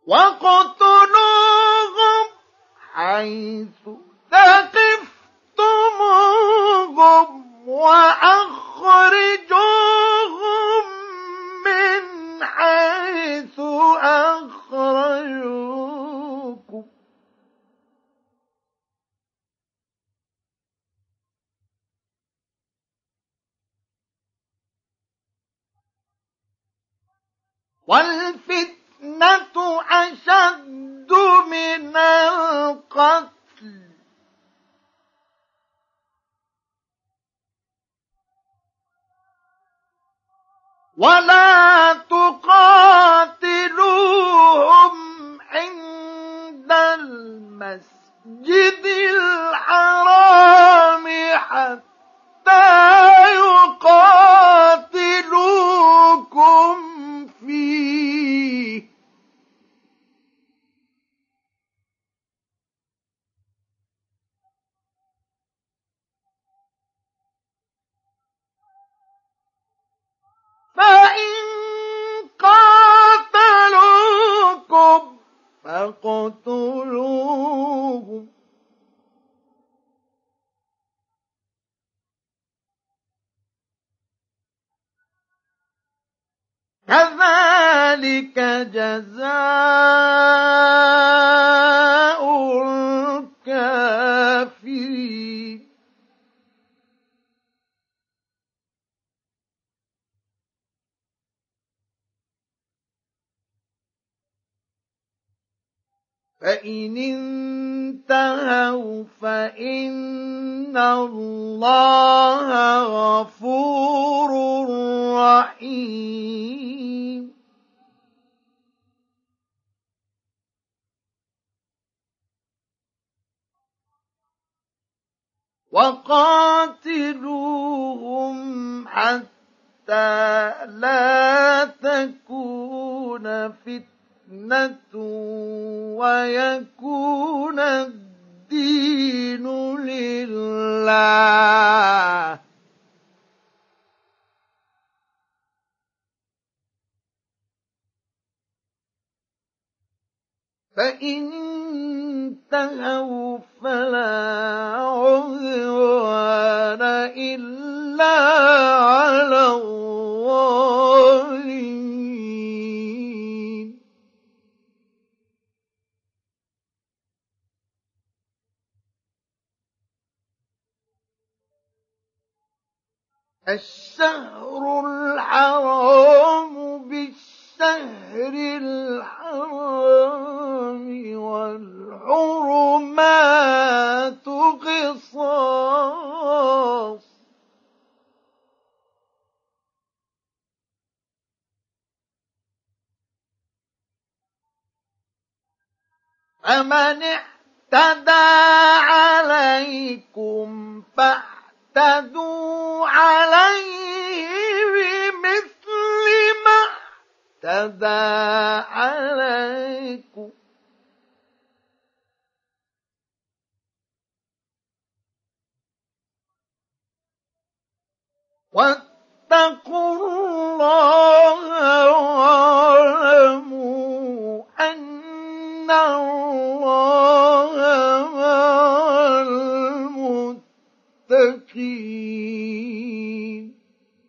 واقتلوهم حيث ثقفتموهم وأخرجوهم من حيث أخرجوكم والفتنة أشد من القتل ولا تقاتلوهم عند المسجد الحرام حتى يقاتلوكم فيه فإن قاتلوكم فاقتلوهم كذلك جزاء الكافرين فإن انتهوا فإن الله غفور رحيم وقاتلوهم حتى لا تكون فتنة ويكون الدين لله فإن انتهوا فلا عدوان إلا على الظالمين الشهر الحرام بالشهر الحرام والحرمات قصاص فمن اعتدى عليكم فاعتدوا عليه بمثل ما اعتدى عليكم واتقوا الله واعلموا أن الله مع المتقين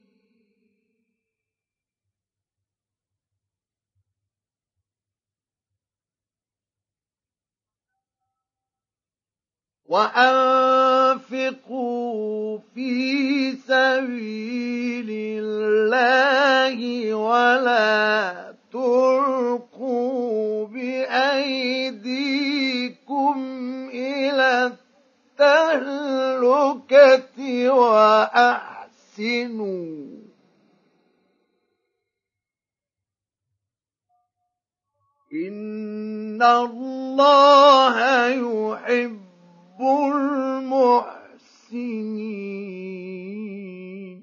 وأنفقوا في سبيل الله ولا تلقوا بأيديكم إلى التهلكة وأحسنوا إن الله يحب المحسنين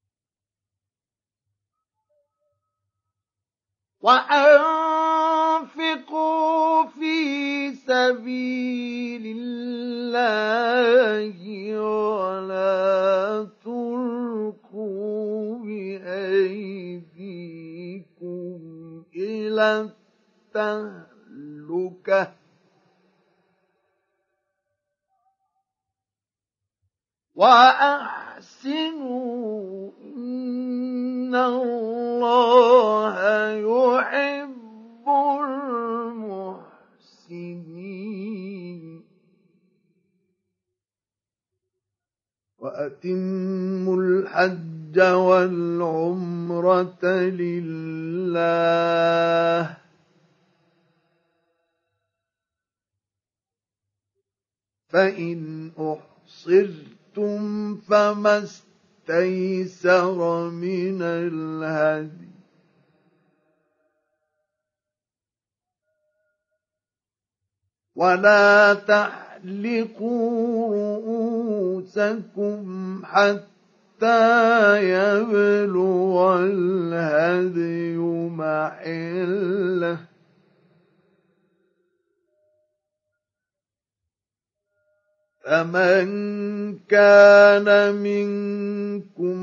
وأنفقوا وأنفقوا في سبيل الله ولا تلقوا بأيديكم إلى التهلكة وأحسنوا إن الله يحب المحسنين وأتموا الحج والعمرة لله فإن أحصرتم فما استيسر من الهدي ولا تحلقوا رؤوسكم حتى يبلغ الهدي محله فمن كان منكم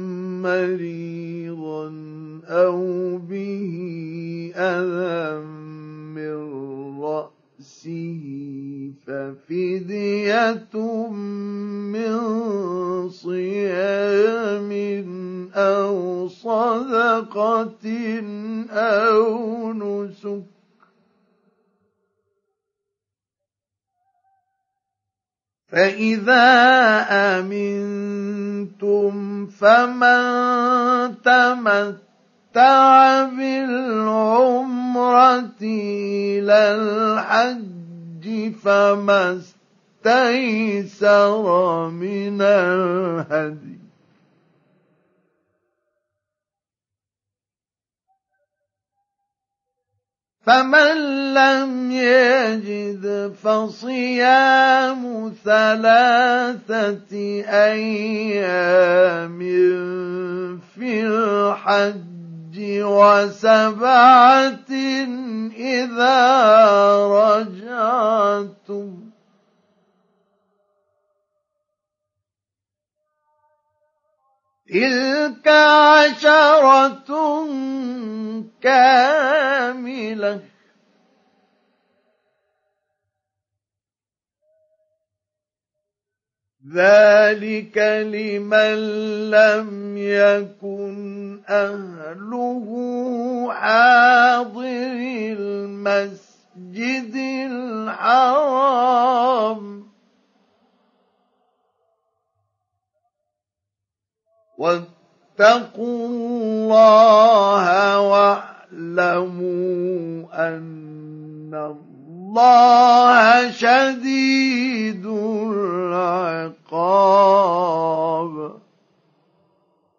مريضا أو به أذى من رأسه ففدية من صيام أو صدقة أو نسك فإذا أمنتم فمن تمتع بالعمرة إلى الحج فما استيسر من الهدي فمن لم يجد فصيام 3 أيام في الحج و7 إذا رجعتم تلك 10 كاملة ذلك لمن لم يكن أهله حاضر المسجد الحرام واتقوا الله واعلموا أن الله شديد